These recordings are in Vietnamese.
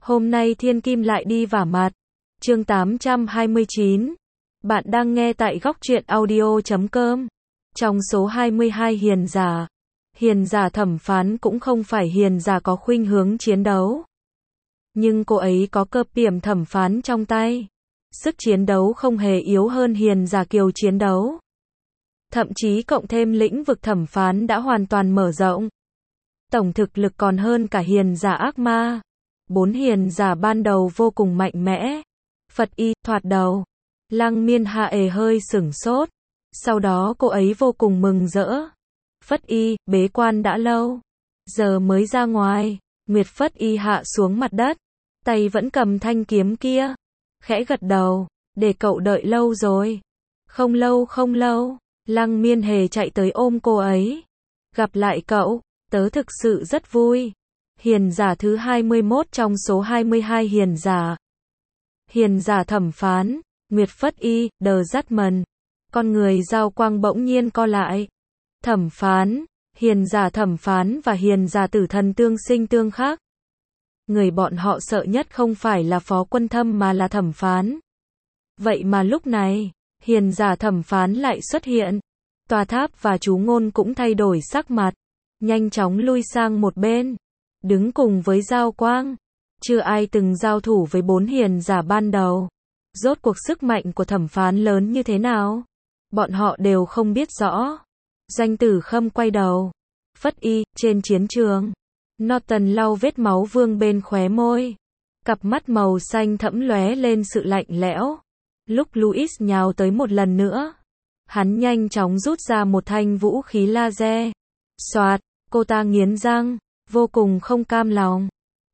Hôm nay thiên kim lại đi vả mặt. Chương 829. Bạn đang nghe tại góc truyện audio.com. Trong số 22 hiền giả thẩm phán cũng không phải hiền giả có khuynh hướng chiến đấu. Nhưng cô ấy có cơ piểm thẩm phán trong tay. Sức chiến đấu không hề yếu hơn hiền giả kiều chiến đấu. Thậm chí cộng thêm lĩnh vực thẩm phán đã hoàn toàn mở rộng. Tổng thực lực còn hơn cả hiền giả ác ma. 4 hiền giả ban đầu vô cùng mạnh mẽ. Phật y, thoạt đầu. Lăng Miên Hạ hơi sửng sốt. Sau đó cô ấy vô cùng mừng rỡ. Phất y, bế quan đã lâu. Giờ mới ra ngoài. Nguyệt Phất y hạ xuống mặt đất. Tay vẫn cầm thanh kiếm kia. Khẽ gật đầu. Để cậu đợi lâu rồi. Không lâu. Lăng Miên Hề chạy tới ôm cô ấy. Gặp lại cậu, tớ thực sự rất vui. Hiền giả thứ 21 trong số 22 hiền giả. Hiền giả thẩm phán, Nguyệt Phất y, đờ dắt mần. Con người Giao Quang bỗng nhiên co lại. Thẩm phán, hiền giả thẩm phán và hiền giả tử thần tương sinh tương khắc. Người bọn họ sợ nhất không phải là Phó Quân Thâm mà là thẩm phán. Vậy mà lúc này, hiền giả thẩm phán lại xuất hiện. Tòa tháp và chú ngôn cũng thay đổi sắc mặt. Nhanh chóng lui sang một bên. Đứng cùng với Giao Quang. Chưa ai từng giao thủ với 4 hiền giả ban đầu. Rốt cuộc sức mạnh của thẩm phán lớn như thế nào? Bọn họ đều không biết rõ. Doanh Tử Khâm quay đầu. Phất y, trên chiến trường. Norton lau vết máu vương bên khóe môi. Cặp mắt màu xanh thẫm lóe lên sự lạnh lẽo. Lúc Louis nhào tới một lần nữa. Hắn nhanh chóng rút ra một thanh vũ khí laser. Soạt, cô ta nghiến răng, vô cùng không cam lòng.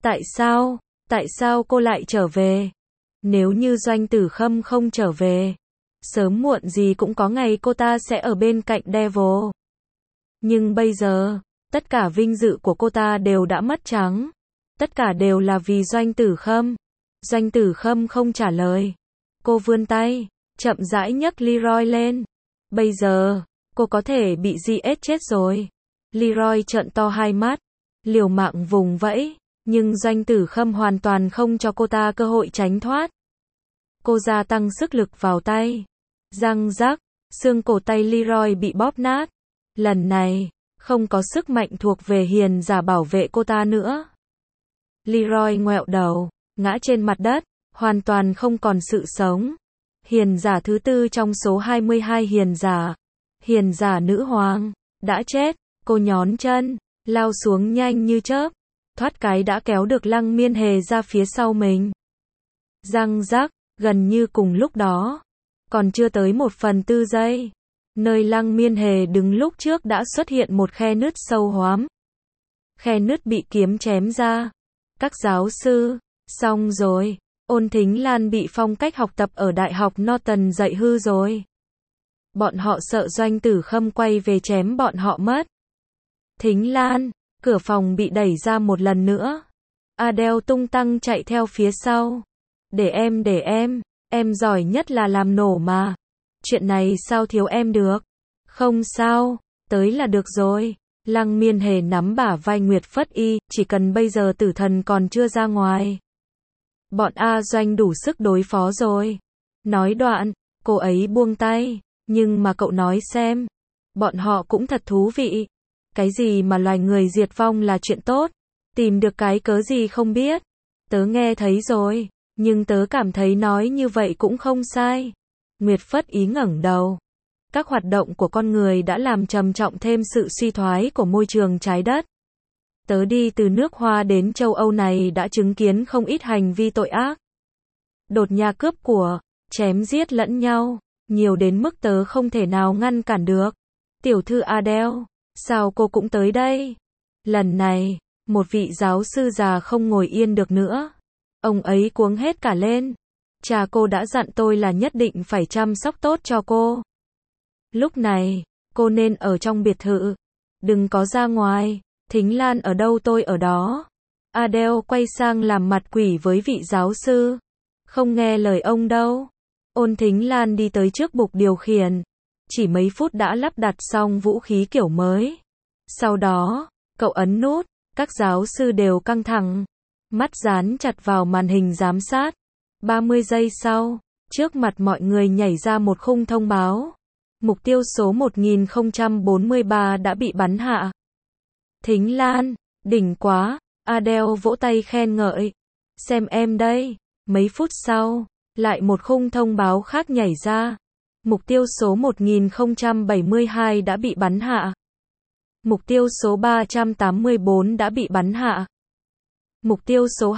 Tại sao cô lại trở về? Nếu như Doanh Tử Khâm không trở về, sớm muộn gì cũng có ngày cô ta sẽ ở bên cạnh Devil. Nhưng bây giờ, tất cả vinh dự của cô ta đều đã mất trắng. Tất cả đều là vì Doanh Tử Khâm. Doanh Tử Khâm không trả lời. Cô vươn tay, chậm rãi nhấc Leroy lên. Bây giờ, cô có thể bị giết chết rồi. Leroy trợn to hai mắt, liều mạng vùng vẫy, nhưng Doanh Tử Khâm hoàn toàn không cho cô ta cơ hội tránh thoát. Cô gia tăng sức lực vào tay. Răng rắc, xương cổ tay Leroy bị bóp nát. Lần này, không có sức mạnh thuộc về hiền giả bảo vệ cô ta nữa. Leroy ngoẹo đầu, ngã trên mặt đất, hoàn toàn không còn sự sống. Hiền giả thứ 4 trong số 22 hiền giả nữ hoàng, đã chết. Cô nhón chân, lao xuống nhanh như chớp, thoát cái đã kéo được Lăng Miên Hề ra phía sau mình. Răng rắc, gần như cùng lúc đó, còn chưa tới 1/4 giây, nơi Lăng Miên Hề đứng lúc trước đã xuất hiện một khe nứt sâu hoắm. Khe nứt bị kiếm chém ra. Các giáo sư, xong rồi. Ôn Thính Lan bị phong cách học tập ở Đại học Norton dạy hư rồi. Bọn họ sợ Doanh Tử Khâm quay về chém bọn họ mất. Thính Lan, cửa phòng bị đẩy ra một lần nữa. Adele tung tăng chạy theo phía sau. Để em giỏi nhất là làm nổ mà. Chuyện này sao thiếu em được? Không sao, tới là được rồi. Lăng Miên Hề nắm bả vai Nguyệt Phất y, chỉ cần bây giờ tử thần còn chưa ra ngoài. Bọn A Doanh đủ sức đối phó rồi. Nói đoạn, cô ấy buông tay. Nhưng mà cậu nói xem. Bọn họ cũng thật thú vị. Cái gì mà loài người diệt vong là chuyện tốt. Tìm được cái cớ gì không biết. Tớ nghe thấy rồi. Nhưng tớ cảm thấy nói như vậy cũng không sai. Nguyệt Phất ý ngẩng đầu. Các hoạt động của con người đã làm trầm trọng thêm sự suy thoái của môi trường trái đất. Tớ đi từ nước Hoa đến châu Âu này đã chứng kiến không ít hành vi tội ác. Đột nhà cướp của, chém giết lẫn nhau, nhiều đến mức tớ không thể nào ngăn cản được. Tiểu thư Adele, sao cô cũng tới đây? Lần này, một vị giáo sư già không ngồi yên được nữa. Ông ấy cuống hết cả lên. Cha cô đã dặn tôi là nhất định phải chăm sóc tốt cho cô. Lúc này, cô nên ở trong biệt thự. Đừng có ra ngoài. Thính Lan ở đâu tôi ở đó. Adele quay sang làm mặt quỷ với vị giáo sư. Không nghe lời ông đâu. Ôn Thính Lan đi tới trước bục điều khiển. Chỉ mấy phút đã lắp đặt xong vũ khí kiểu mới. Sau đó, cậu ấn nút. Các giáo sư đều căng thẳng. Mắt dán chặt vào màn hình giám sát. 30 giây sau, trước mặt mọi người nhảy ra một khung thông báo. Mục tiêu số 1043 đã bị bắn hạ. Thính Lan, đỉnh quá, Adele vỗ tay khen ngợi. Xem em đây. Mấy phút sau, lại một khung thông báo khác nhảy ra. Mục tiêu số 1072 đã bị bắn hạ. Mục tiêu số 384 đã bị bắn hạ. Mục tiêu số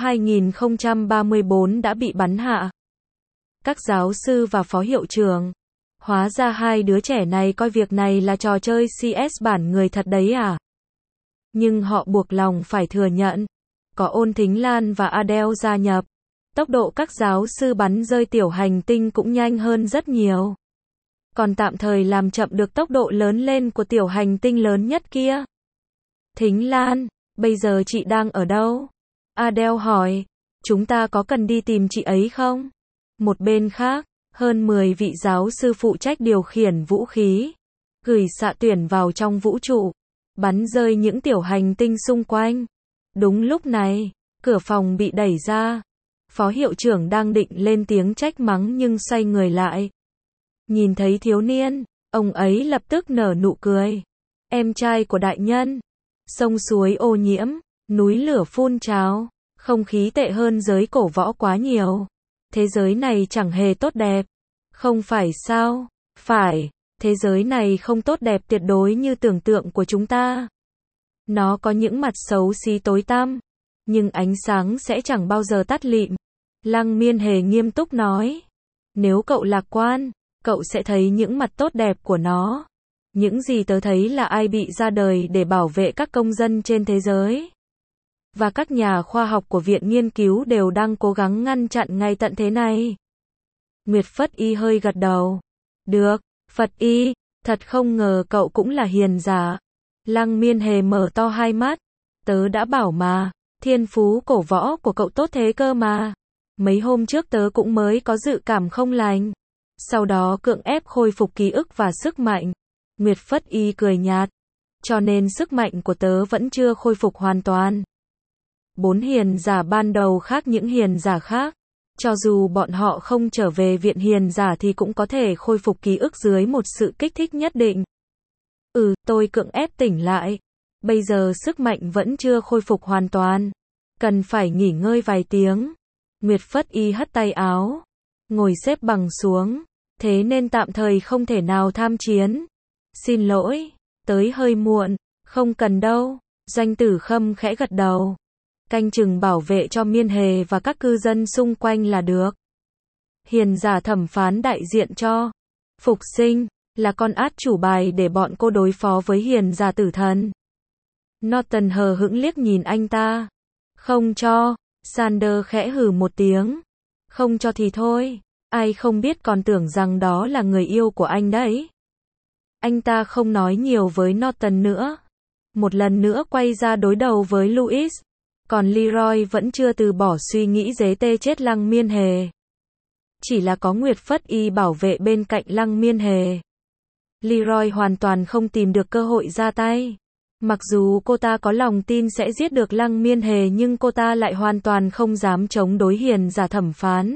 2034 đã bị bắn hạ. Các giáo sư và phó hiệu trưởng. Hóa ra hai đứa trẻ này coi việc này là trò chơi CS bản người thật đấy à? Nhưng họ buộc lòng phải thừa nhận. Có Ôn Thính Lan và Adele gia nhập. Tốc độ các giáo sư bắn rơi tiểu hành tinh cũng nhanh hơn rất nhiều. Còn tạm thời làm chậm được tốc độ lớn lên của tiểu hành tinh lớn nhất kia. Thính Lan, bây giờ chị đang ở đâu? Adele hỏi, chúng ta có cần đi tìm chị ấy không? Một bên khác, hơn 10 vị giáo sư phụ trách điều khiển vũ khí, gửi xạ tuyển vào trong vũ trụ, bắn rơi những tiểu hành tinh xung quanh. Đúng lúc này, cửa phòng bị đẩy ra. Phó hiệu trưởng đang định lên tiếng trách mắng nhưng xoay người lại. Nhìn thấy thiếu niên, ông ấy lập tức nở nụ cười. Em trai của đại nhân. Sông suối ô nhiễm, núi lửa phun trào, không khí tệ hơn giới cổ võ quá nhiều. Thế giới này chẳng hề tốt đẹp. Không phải sao? Phải, thế giới này không tốt đẹp tuyệt đối như tưởng tượng của chúng ta. Nó có những mặt xấu xí tối tăm, nhưng ánh sáng sẽ chẳng bao giờ tắt lịm. Lăng Miên Hề nghiêm túc nói. Nếu cậu lạc quan, cậu sẽ thấy những mặt tốt đẹp của nó. Những gì tớ thấy là ai bị ra đời để bảo vệ các công dân trên thế giới. Và các nhà khoa học của viện nghiên cứu đều đang cố gắng ngăn chặn ngay tận thế này. Nguyệt Phất Y hơi gật đầu. Được, Phật Y, thật không ngờ cậu cũng là hiền giả. Lăng Miên Hề mở to hai mắt. Tớ đã bảo mà, thiên phú cổ võ của cậu tốt thế cơ mà. Mấy hôm trước tớ cũng mới có dự cảm không lành. Sau đó cưỡng ép khôi phục ký ức và sức mạnh. Nguyệt Phất Y cười nhạt. Cho nên sức mạnh của tớ vẫn chưa khôi phục hoàn toàn. 4 hiền giả ban đầu khác những hiền giả khác. Cho dù bọn họ không trở về viện hiền giả thì cũng có thể khôi phục ký ức dưới một sự kích thích nhất định. Tôi cưỡng ép tỉnh lại. Bây giờ sức mạnh vẫn chưa khôi phục hoàn toàn. Cần phải nghỉ ngơi vài tiếng. Nguyệt Phất Y hất tay áo. Ngồi xếp bằng xuống. Thế nên tạm thời không thể nào tham chiến. Xin lỗi, tới hơi muộn. Không cần đâu. Doanh Tử Khâm khẽ gật đầu. Canh chừng bảo vệ cho Miên Hề và các cư dân xung quanh là được. Hiền giả thẩm phán đại diện cho Phục Sinh là con át chủ bài để bọn cô đối phó với hiền giả tử thần. Norton hờ hững liếc nhìn anh ta. Không cho. Sander khẽ hừ một tiếng. Không cho thì thôi. Ai không biết còn tưởng rằng đó là người yêu của anh đấy. Anh ta không nói nhiều với Norton nữa. Một lần nữa quay ra đối đầu với Louis. Còn Leroy vẫn chưa từ bỏ suy nghĩ giết chết Lăng Miên Hề. Chỉ là có Nguyệt Phất Y bảo vệ bên cạnh Lăng Miên Hề. Leroy hoàn toàn không tìm được cơ hội ra tay. Mặc dù cô ta có lòng tin sẽ giết được Lăng Miên Hề nhưng cô ta lại hoàn toàn không dám chống đối hiền giả thẩm phán.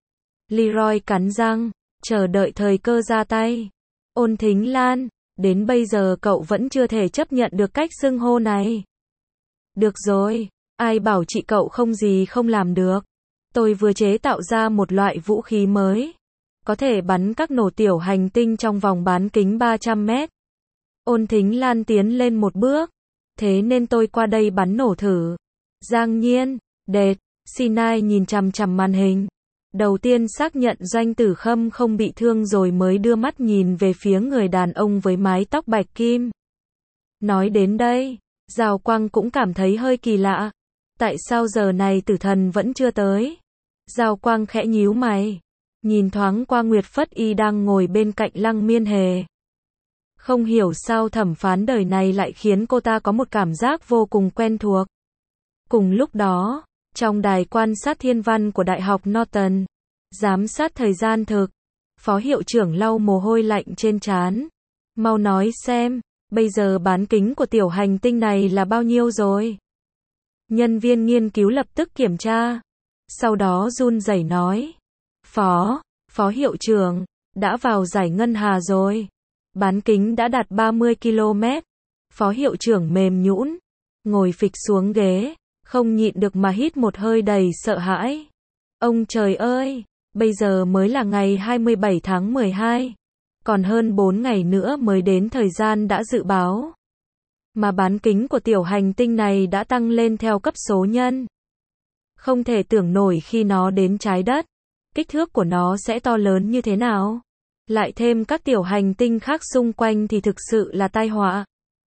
Leroy cắn răng, chờ đợi thời cơ ra tay. Ôn Thính Lan, đến bây giờ cậu vẫn chưa thể chấp nhận được cách xưng hô này. Được rồi, ai bảo chị cậu không gì không làm được. Tôi vừa chế tạo ra một loại vũ khí mới. Có thể bắn các nổ tiểu hành tinh trong vòng bán kính 300 mét. Ôn Thính Lan tiến lên một bước. Thế nên tôi qua đây bắn nổ thử. Giang Nhiên, Đệt, Sinai nhìn chằm chằm màn hình. Đầu tiên xác nhận Doanh Tử Khâm không bị thương rồi mới đưa mắt nhìn về phía người đàn ông với mái tóc bạch kim. Nói đến đây, Giào Quang cũng cảm thấy hơi kỳ lạ. Tại sao giờ này tử thần vẫn chưa tới? Giào Quang khẽ nhíu mày. Nhìn thoáng qua Nguyệt Phất Y đang ngồi bên cạnh Lăng Miên Hề. Không hiểu sao thẩm phán đời này lại khiến cô ta có một cảm giác vô cùng quen thuộc. Cùng lúc đó, trong đài quan sát thiên văn của Đại học Norton, giám sát thời gian thực, phó hiệu trưởng lau mồ hôi lạnh trên trán. Mau nói xem, bây giờ bán kính của tiểu hành tinh này là bao nhiêu rồi? Nhân viên nghiên cứu lập tức kiểm tra. Sau đó run rẩy nói. Phó hiệu trưởng, đã vào giải ngân hà rồi. Bán kính đã đạt 30 km. Phó hiệu trưởng mềm nhũn, ngồi phịch xuống ghế, không nhịn được mà hít một hơi đầy sợ hãi. Ông trời ơi, bây giờ mới là ngày 27 tháng 12. Còn hơn 4 ngày nữa mới đến thời gian đã dự báo. Mà bán kính của tiểu hành tinh này đã tăng lên theo cấp số nhân. Không thể tưởng nổi khi nó đến trái đất, kích thước của nó sẽ to lớn như thế nào. Lại thêm các tiểu hành tinh khác xung quanh thì thực sự là tai họa.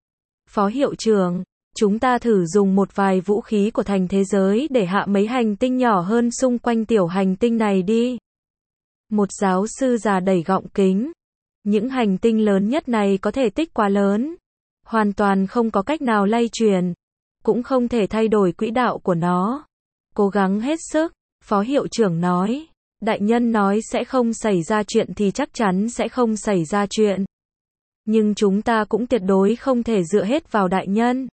Phó hiệu trưởng, chúng ta thử dùng một vài vũ khí của thành thế giới để hạ mấy hành tinh nhỏ hơn xung quanh tiểu hành tinh này đi. Một giáo sư già đẩy gọng kính. Những hành tinh lớn nhất này có thể tích quá lớn. Hoàn toàn không có cách nào lay chuyển. Cũng không thể thay đổi quỹ đạo của nó. Cố gắng hết sức, phó hiệu trưởng nói. Đại nhân nói sẽ không xảy ra chuyện thì chắc chắn sẽ không xảy ra chuyện. Nhưng chúng ta cũng tuyệt đối không thể dựa hết vào đại nhân.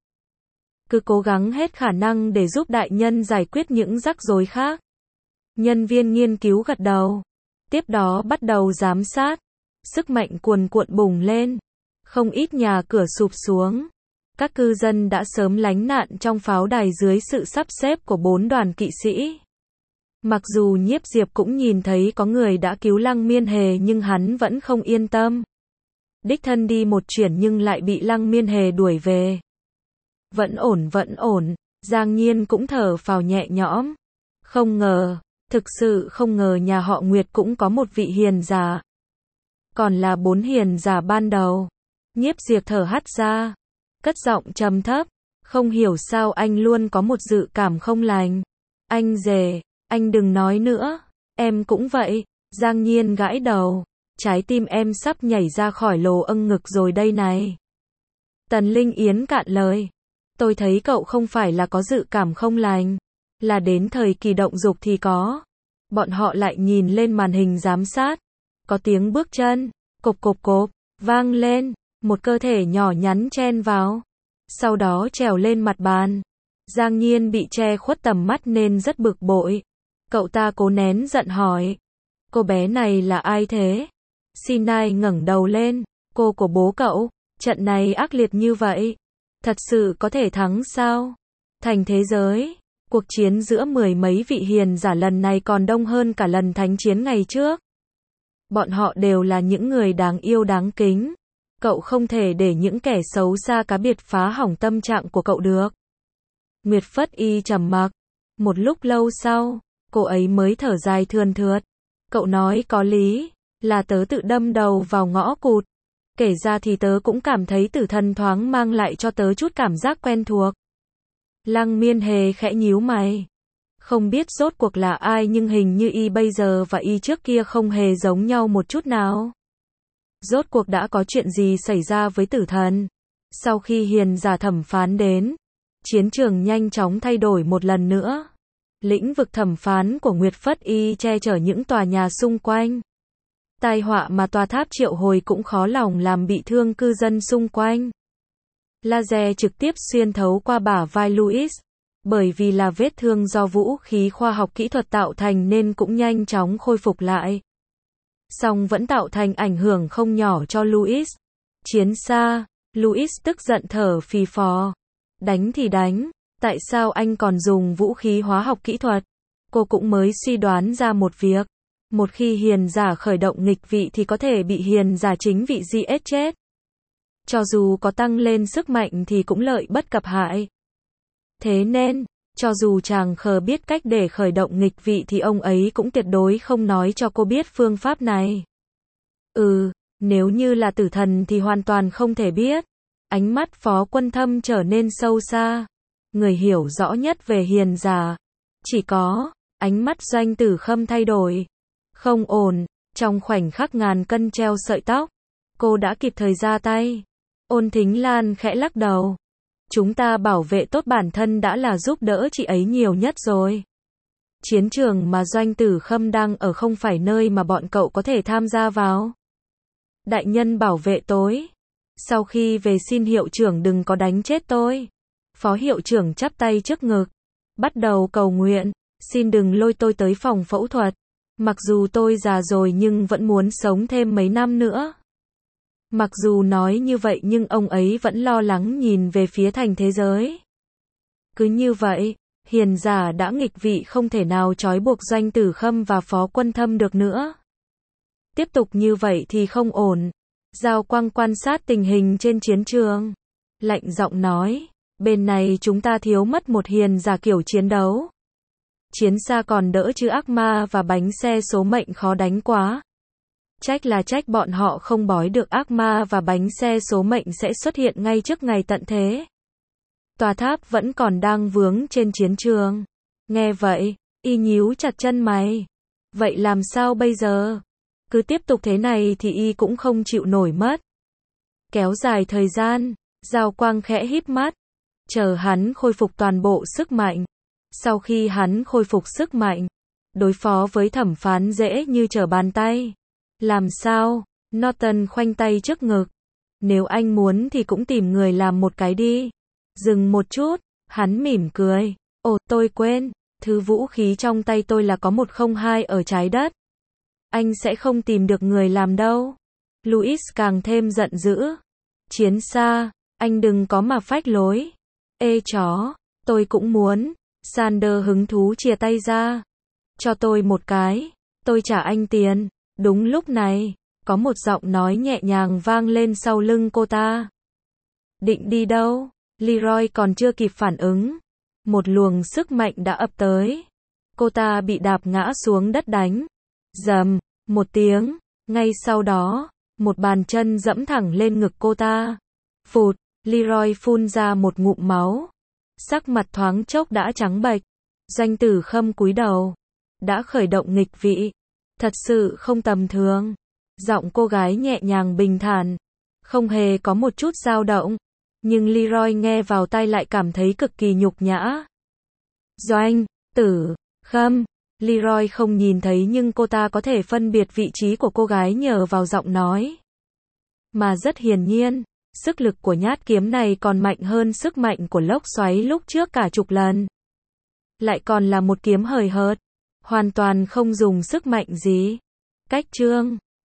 Cứ cố gắng hết khả năng để giúp đại nhân giải quyết những rắc rối khác. Nhân viên nghiên cứu gật đầu. Tiếp đó bắt đầu giám sát. Sức mạnh cuồn cuộn bùng lên. Không ít nhà cửa sụp xuống. Các cư dân đã sớm lánh nạn trong pháo đài dưới sự sắp xếp của 4 đoàn kỵ sĩ. Mặc dù Nhiếp Diệp cũng nhìn thấy có người đã cứu Lăng Miên Hề nhưng hắn vẫn không yên tâm. Đích thân đi một chuyến nhưng lại bị Lăng Miên Hề đuổi về. Vẫn ổn, Giang Nhiên cũng thở phào nhẹ nhõm. Không ngờ, thực sự không ngờ nhà họ Nguyệt cũng có một vị hiền giả. Còn là 4 hiền giả ban đầu. Nhiếp Diệp thở hắt ra, cất giọng trầm thấp. Không hiểu sao anh luôn có một dự cảm không lành. Anh rể, anh đừng nói nữa. Em cũng vậy. Giang Nhiên gãi đầu. Trái tim em sắp nhảy ra khỏi lồ âng ngực rồi đây này. Tần Linh Yến cạn lời. Tôi thấy cậu không phải là có dự cảm không lành. Là đến thời kỳ động dục thì có. Bọn họ lại nhìn lên màn hình giám sát. Có tiếng bước chân. Cộp, vang lên. Một cơ thể nhỏ nhắn chen vào. Sau đó trèo lên mặt bàn. Giang Nhiên bị che khuất tầm mắt nên rất bực bội. Cậu ta cố nén giận hỏi. Cô bé này là ai thế? Sinai ngẩng đầu lên. Cô của bố cậu. Trận này ác liệt như vậy. Thật sự có thể thắng sao? Thành thế giới. Cuộc chiến giữa 10 mấy vị hiền giả lần này còn đông hơn cả lần thánh chiến ngày trước. Bọn họ đều là những người đáng yêu đáng kính. Cậu không thể để những kẻ xấu xa cá biệt phá hỏng tâm trạng của cậu được. Nguyệt Phất Y trầm mặc. Một lúc lâu sau, cô ấy mới thở dài thườn thượt. Cậu nói có lý, là tớ tự đâm đầu vào ngõ cụt. Kể ra thì tớ cũng cảm thấy tử thần thoáng mang lại cho tớ chút cảm giác quen thuộc. Lăng Miên Hề khẽ nhíu mày. Không biết rốt cuộc là ai nhưng hình như y bây giờ và y trước kia không hề giống nhau một chút nào. Rốt cuộc đã có chuyện gì xảy ra với tử thần? Sau khi hiền giả thẩm phán đến, chiến trường nhanh chóng thay đổi một lần nữa. Lĩnh vực thẩm phán của Nguyệt Phất Y che chở những tòa nhà xung quanh. Tai họa mà tòa tháp triệu hồi cũng khó lòng làm bị thương cư dân xung quanh. Laser trực tiếp xuyên thấu qua bả vai Louis. Bởi vì là vết thương do vũ khí khoa học kỹ thuật tạo thành nên cũng nhanh chóng khôi phục lại. Song vẫn tạo thành ảnh hưởng không nhỏ cho Louis. Chiến xa, Louis tức giận thở phì phò. Đánh thì đánh, tại sao anh còn dùng vũ khí hóa học kỹ thuật? Cô cũng mới suy đoán ra một việc. Một khi hiền giả khởi động nghịch vị thì có thể bị hiền giả chính vị giết chết. Cho dù có tăng lên sức mạnh thì cũng lợi bất cập hại. Thế nên, cho dù chàng khờ biết cách để khởi động nghịch vị thì ông ấy cũng tuyệt đối không nói cho cô biết phương pháp này. Nếu như là tử thần thì hoàn toàn không thể biết. Ánh mắt Phó Quân Thâm trở nên sâu xa. Người hiểu rõ nhất về hiền giả. Chỉ có, ánh mắt Doanh Tử Khâm thay đổi. Không ổn, trong khoảnh khắc ngàn cân treo sợi tóc. Cô đã kịp thời ra tay. Ôn Thính Lan khẽ lắc đầu. Chúng ta bảo vệ tốt bản thân đã là giúp đỡ chị ấy nhiều nhất rồi. Chiến trường mà Doanh Tử Khâm đang ở không phải nơi mà bọn cậu có thể tham gia vào. Đại nhân bảo vệ tối. Sau khi về xin hiệu trưởng đừng có đánh chết tôi. Phó hiệu trưởng chắp tay trước ngực. bắt đầu cầu nguyện, xin đừng lôi tôi tới phòng phẫu thuật. Mặc dù tôi già rồi nhưng vẫn muốn sống thêm mấy năm nữa. Mặc dù nói như vậy nhưng ông ấy vẫn lo lắng nhìn về phía thành thế giới. Cứ như vậy, Hiền giả đã nghịch vị không thể nào trói buộc Doanh Tử Khâm và Phó Quân Thâm được nữa. Tiếp tục như vậy thì không ổn. Giao Quang quan sát tình hình trên chiến trường. Lạnh giọng nói, bên này chúng ta thiếu mất một hiền giả kiểu chiến đấu. Chiến xa còn đỡ chứ ác ma và bánh xe số mệnh khó đánh quá. Trách là trách bọn họ không bói được ác ma và bánh xe số mệnh sẽ xuất hiện ngay trước ngày tận thế. Tòa tháp vẫn còn đang vướng trên chiến trường. Nghe vậy, y nhíu chặt chân mày. Vậy làm sao bây giờ? Cứ tiếp tục thế này thì y cũng không chịu nổi mất. Kéo dài thời gian, Giao Quang khẽ híp mắt, chờ hắn khôi phục toàn bộ sức mạnh. Sau khi hắn khôi phục sức mạnh, đối phó với thẩm phán dễ như trở bàn tay. Làm sao? Norton khoanh tay trước ngực. Nếu anh muốn thì cũng tìm người làm một cái đi. Dừng một chút, hắn mỉm cười. Ồ, tôi quên, thứ vũ khí trong tay tôi là có 102 ở trái đất. Anh sẽ không tìm được người làm đâu. Louis càng thêm giận dữ. Chiến xa, anh đừng có mà phách lối. Ê chó, tôi cũng muốn. Sander hứng thú chìa tay ra. Cho tôi một cái, tôi trả anh tiền. Đúng lúc này, có một giọng nói nhẹ nhàng vang lên sau lưng cô ta. Định đi đâu? Leroy còn chưa kịp phản ứng. Một luồng sức mạnh đã ập tới. Cô ta bị đạp ngã xuống đất đánh. Rầm, một tiếng. Ngay sau đó, một bàn chân dẫm thẳng lên ngực cô ta. Phụt, Leroy phun ra một ngụm máu. Sắc mặt thoáng chốc đã trắng bệch. Doanh Tử Khâm cúi đầu. Đã khởi động nghịch vị. Thật sự không tầm thường. Giọng cô gái nhẹ nhàng bình thản. Không hề có một chút dao động. Nhưng Leroy nghe vào tai lại cảm thấy cực kỳ nhục nhã. Doanh Tử Khâm. Leroy không nhìn thấy nhưng cô ta có thể phân biệt vị trí của cô gái nhờ vào giọng nói. Mà rất hiển nhiên, sức lực của nhát kiếm này còn mạnh hơn sức mạnh của lốc xoáy lúc trước cả chục lần. Lại còn là một kiếm hời hợt, hoàn toàn không dùng sức mạnh gì. Cách chương